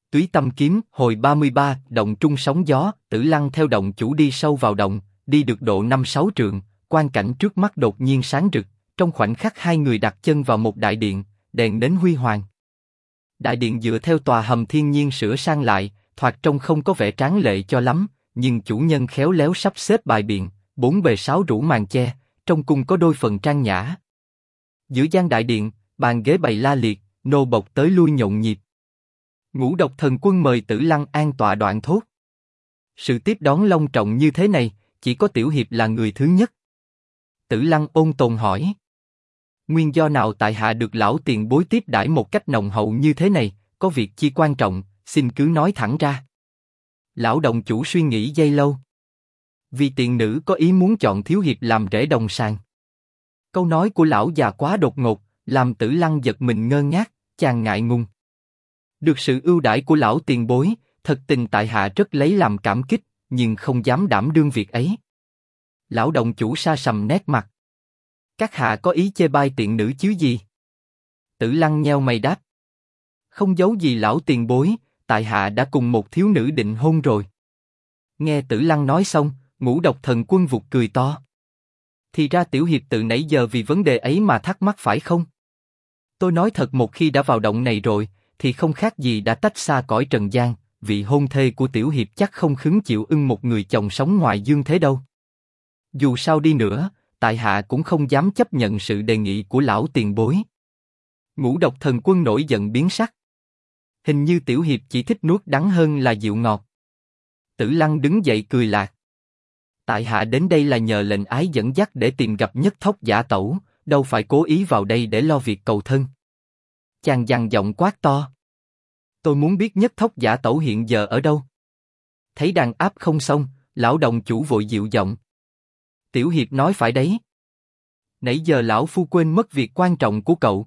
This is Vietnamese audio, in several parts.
Túy Tâm Kiếm, hồi 33, động trung sóng gió. Tử Lăng theo động chủ đi sâu vào động, đi được độ 5-6 trượng, quang cảnh trước mắt đột nhiên sáng rực. Trong khoảnh khắc hai người đặt chân vào một đại điện, đèn nến huy hoàng. Đại điện dựa theo tòa hầm thiên nhiên sửa sang lại, thoạt trông không có vẻ tráng lệ cho lắm, nhưng chủ nhân khéo léo sắp xếp bài biện, 4 bề 6 rủ màn che, trong cung có đôi phần trang nhã. Giữa gian đại điện, bàn ghế bày la liệt, nô bộc tới lui nhộn nhịp. Ngũ Độc Thần Quân mời Tử Lăng an tọa đoạn thốt. Sự tiếp đón long trọng như thế này, chỉ có Tiểu Hiệp là người thứ nhất. Tử Lăng ôn tồn hỏi. Nguyên do nào tại hạ được lão tiền bối tiếp đãi một cách nồng hậu như thế này, có việc chi quan trọng, xin cứ nói thẳng ra. Lão động chủ suy nghĩ giây lâu. Vì tiền nữ có ý muốn chọn Thiếu Hiệp làm rể đồng sàng. Câu nói của lão già quá đột ngột, làm Tử Lăng giật mình ngơ ngác, chàng ngại ngùng. Được sự ưu đãi của lão tiền bối, thật tình tại hạ rất lấy làm cảm kích, nhưng không dám đảm đương việc ấy. Lão động chủ sa sầm nét mặt. Các hạ có ý chê bai tiện nữ chứ gì? Tử Lăng nheo mày đáp. Không giấu gì lão tiền bối, tại hạ đã cùng một thiếu nữ định hôn rồi. Nghe Tử Lăng nói xong, Ngũ Độc Thần Quân vụt cười to. Thì ra Tiểu Hiệp từ nãy giờ vì vấn đề ấy mà thắc mắc phải không? Tôi nói thật, một khi đã vào động này rồi, thì không khác gì đã tách xa cõi trần gian. Vị hôn thê của Tiểu Hiệp chắc không khứng chịu ưng một người chồng sống ngoài dương thế đâu. Dù sao đi nữa, tại hạ cũng không dám chấp nhận sự đề nghị của lão tiền bối. Ngũ Độc Thần Quân nổi giận biến sắc. Hình như Tiểu Hiệp chỉ thích nuốt đắng hơn là dịu ngọt. Tử Lăng đứng dậy cười lạc. Tại hạ đến đây là nhờ lệnh ái dẫn dắt để tìm gặp Nhất Thốc Giả Tẩu, đâu phải cố ý vào đây để lo việc cầu thân. Chàng dằn giọng quát to. Tôi muốn biết Nhất Thốc Giả Tẩu hiện giờ ở đâu. Thấy đàn áp không xong, lão đồng chủ vội dịu giọng. Tiểu Hiệp nói phải đấy. Nãy giờ lão phu quên mất việc quan trọng của cậu.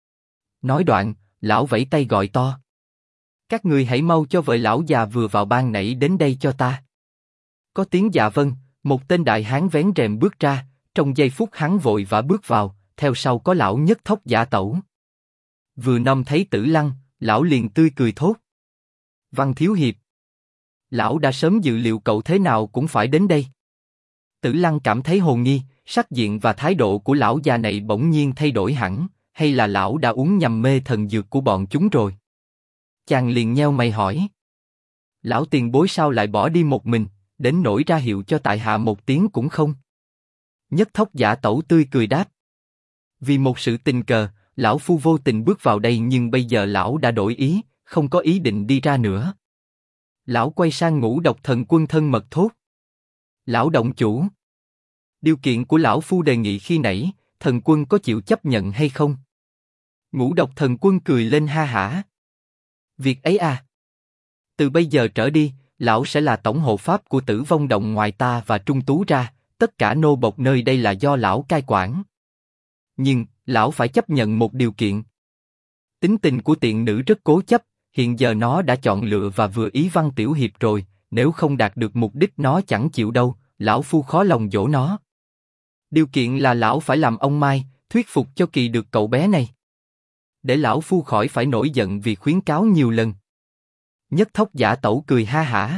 Nói đoạn, lão vẫy tay gọi to. Các người hãy mau cho vợ lão già vừa vào ban nãy đến đây cho ta. Có tiếng dạ vâng, một tên đại hán vén rèm bước ra, trong giây phút hắn vội vã bước vào, theo sau có lão Nhất Thốc Giả Tẩu. Vừa năm thấy Tử Lăng, lão liền tươi cười thốt. Văn thiếu hiệp. Lão đã sớm dự liệu cậu thế nào cũng phải đến đây. Tử Lăng cảm thấy hồ nghi, sắc diện và thái độ của lão già này bỗng nhiên thay đổi hẳn, hay là lão đã uống nhầm mê thần dược của bọn chúng rồi? Chàng liền nheo mày hỏi. Lão tiền bối sao lại bỏ đi một mình, đến nỗi ra hiệu cho tại hạ một tiếng cũng không? Nhất Thốc Giả Tẩu tươi cười đáp. Vì một sự tình cờ, lão phu vô tình bước vào đây, nhưng bây giờ lão đã đổi ý, không có ý định đi ra nữa. Lão quay sang Ngũ Độc Thần Quân thân mật thốt. Lão động chủ. Điều kiện của lão phu đề nghị khi nãy, thần quân có chịu chấp nhận hay không? Ngũ Độc Thần Quân cười lên ha hả. Việc ấy à? Từ bây giờ trở đi, lão sẽ là tổng hộ pháp của Tử Vong Động, ngoài ta và Trung Tú ra, tất cả nô bộc nơi đây là do lão cai quản. Nhưng, lão phải chấp nhận một điều kiện. Tính tình của tiện nữ rất cố chấp, hiện giờ nó đã chọn lựa và vừa ý Văn Tiểu Hiệp rồi, nếu không đạt được mục đích nó chẳng chịu đâu, lão phu khó lòng dỗ nó. Điều kiện là lão phải làm ông Mai, thuyết phục cho kỳ được cậu bé này. Để lão phu khỏi phải nổi giận vì khuyến cáo nhiều lần. Nhất Thốc Giả Tẩu cười ha hả.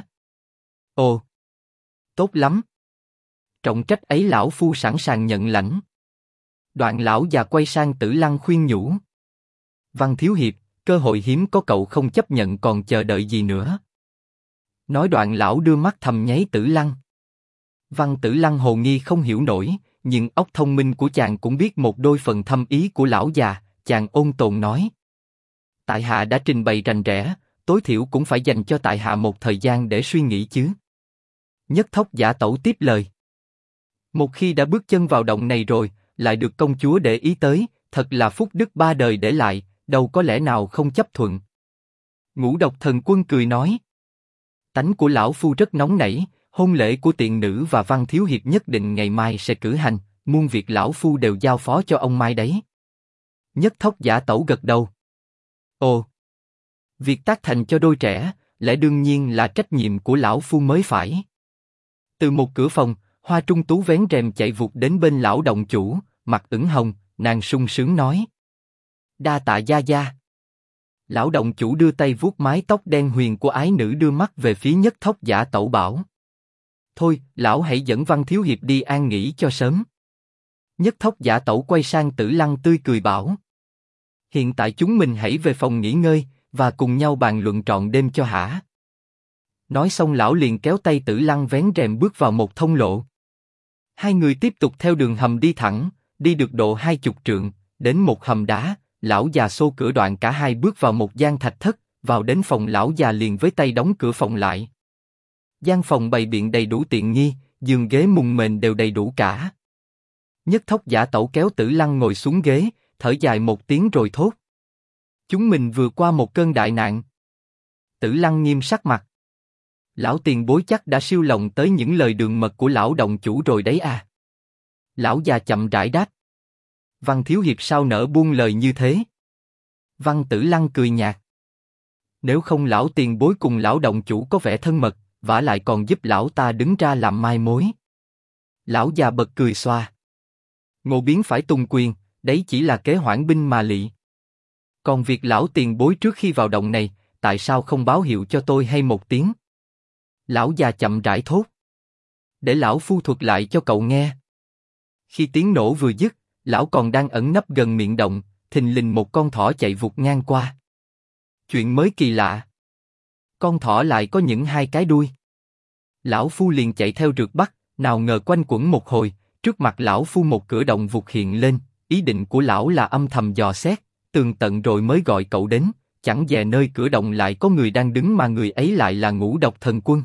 Ồ, tốt lắm. Trọng trách ấy lão phu sẵn sàng nhận lãnh. Đoạn lão già quay sang Tử Lăng khuyên nhủ. Văn thiếu hiệp, cơ hội hiếm có, cậu không chấp nhận còn chờ đợi gì nữa? Nói đoạn lão đưa mắt thầm nháy Tử Lăng. Văn Tử Lăng hồ nghi không hiểu nổi, nhưng óc thông minh của chàng cũng biết một đôi phần thâm ý của lão già, chàng ôn tồn nói. Tại hạ đã trình bày rành rẽ, tối thiểu cũng phải dành cho tại hạ một thời gian để suy nghĩ chứ. Nhất Thốc Giả Tẩu tiếp lời. Một khi đã bước chân vào động này rồi, lại được công chúa để ý tới, thật là phúc đức ba đời để lại, đâu có lẽ nào không chấp thuận. Ngũ Độc Thần Quân cười nói. Tánh của lão phu rất nóng nảy, hôn lễ của tiện nữ và Văn thiếu hiệp nhất định ngày mai sẽ cử hành, muôn việc lão phu đều giao phó cho ông Mai đấy. Nhất Thốc Giả Tẩu gật đầu. Ồ, việc tác thành cho đôi trẻ, lẽ đương nhiên là trách nhiệm của lão phu mới phải. Từ một cửa phòng, Hoa Trung Tú vén rèm chạy vụt đến bên lão động chủ, mặt ửng hồng, nàng sung sướng nói. Đa tạ gia gia. Lão động chủ đưa tay vuốt mái tóc đen huyền của ái nữ, đưa mắt về phía Nhất Thóc Giả Tẩu bảo: thôi, lão hãy dẫn Văn thiếu hiệp đi an nghỉ cho sớm. Nhất Thóc Giả Tẩu quay sang Tử Lăng tươi cười bảo: hiện tại chúng mình hãy về phòng nghỉ ngơi và cùng nhau bàn luận trọn đêm cho hả. Nói xong lão liền kéo tay Tử Lăng vén rèm bước vào một thông lộ. Hai người tiếp tục theo đường hầm đi thẳng, đi được độ 20 trượng, đến một hầm đá. Lão già xô cửa đoạn cả hai bước vào một gian thạch thất, vào đến phòng lão già liền với tay đóng cửa phòng lại. Gian phòng bày biện đầy đủ tiện nghi, giường ghế mùng mền đều đầy đủ cả. Nhất Thóc Giả Tẩu kéo Tử Lăng ngồi xuống ghế, thở dài một tiếng rồi thốt: chúng mình vừa qua một cơn đại nạn. Tử Lăng nghiêm sắc mặt: lão tiền bối chắc đã siêu lòng tới những lời đường mật của lão động chủ rồi đấy à. Lão già chậm rãi đáp: Văn thiếu hiệp sao nỡ buông lời như thế. Văn Tử Lăng cười nhạt: nếu không lão tiền bối cùng lão động chủ có vẻ thân mật, vả lại còn giúp lão ta đứng ra làm mai mối. Lão già bật cười xoa: ngộ biến phải tùng quyền, đấy chỉ là kế hoãn binh mà lị. Còn việc lão tiền bối trước khi vào động này, tại sao không báo hiệu cho tôi hay một tiếng? Lão già chậm rãi thốt: để lão phu thuật lại cho cậu nghe. Khi tiếng nổ vừa dứt, lão còn đang ẩn nấp gần miệng động, thình lình một con thỏ chạy vụt ngang qua. Chuyện mới kỳ lạ, con thỏ lại có những hai cái đuôi. Lão phu liền chạy theo rượt bắt, nào ngờ quanh quẩn một hồi, trước mặt lão phu một cửa động vụt hiện lên. Ý định của lão là âm thầm dò xét, tường tận rồi mới gọi cậu đến. Chẳng dè nơi cửa động lại có người đang đứng, mà người ấy lại là Ngũ Độc Thần Quân.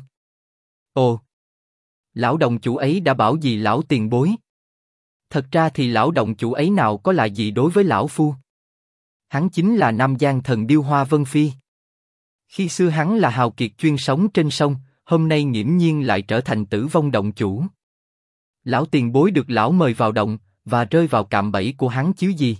Ồ, lão đồng chủ ấy đã bảo gì lão tiền bối? Thật ra thì lão động chủ ấy nào có là gì đối với lão phu. Hắn chính là Nam Giang thần điêu Hoa Vân Phi. Khi xưa hắn là hào kiệt chuyên sống trên sông, hôm nay nghiễm nhiên lại trở thành Tử Vong động chủ. Lão tiền bối được lão mời vào động, và rơi vào cạm bẫy của hắn chứ gì.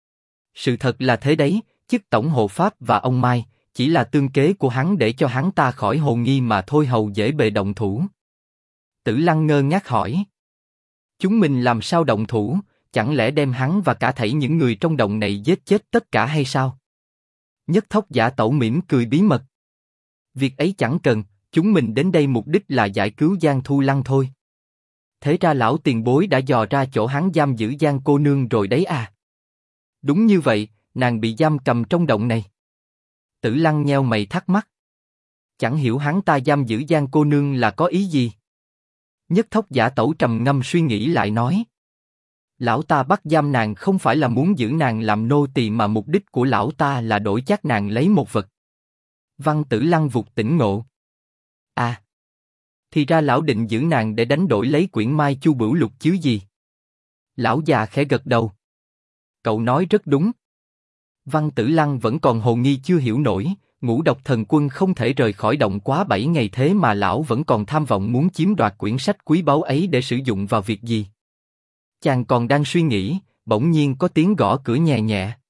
Sự thật là thế đấy, chức tổng hộ pháp và ông Mai, chỉ là tương kế của hắn để cho hắn ta khỏi hồ nghi mà thôi, hầu dễ bề động thủ. Tử Lăng ngơ ngác hỏi: chúng mình làm sao động thủ, chẳng lẽ đem hắn và cả thảy những người trong động này giết chết tất cả hay sao? Nhất Thóc Giả Tẩu mỉm cười bí mật: việc ấy chẳng cần, chúng mình đến đây mục đích là giải cứu Giang Thu Lăng thôi. Thế ra lão tiền bối đã dò ra chỗ hắn giam giữ Giang cô nương rồi đấy à? Đúng như vậy, nàng bị giam cầm trong động này. Tử Lăng nheo mày thắc mắc: chẳng hiểu hắn ta giam giữ Giang cô nương là có ý gì? Nhất Thóc Giả Tẩu trầm ngâm suy nghĩ lại nói: lão ta bắt giam nàng không phải là muốn giữ nàng làm nô tỳ, mà mục đích của lão ta là đổi chác nàng lấy một vật. Văn Tử Lăng vụt tỉnh ngộ: à, thì ra lão định giữ nàng để đánh đổi lấy quyển Mai Chu Bửu Lục chứ gì. Lão già khẽ gật đầu: cậu nói rất đúng. Văn Tử Lăng vẫn còn hồ nghi chưa hiểu nổi, Ngũ Độc Thần Quân không thể rời khỏi động quá 7 ngày, thế mà lão vẫn còn tham vọng muốn chiếm đoạt quyển sách quý báu ấy để sử dụng vào việc gì. Chàng còn đang suy nghĩ, bỗng nhiên có tiếng gõ cửa nhẹ nhẹ.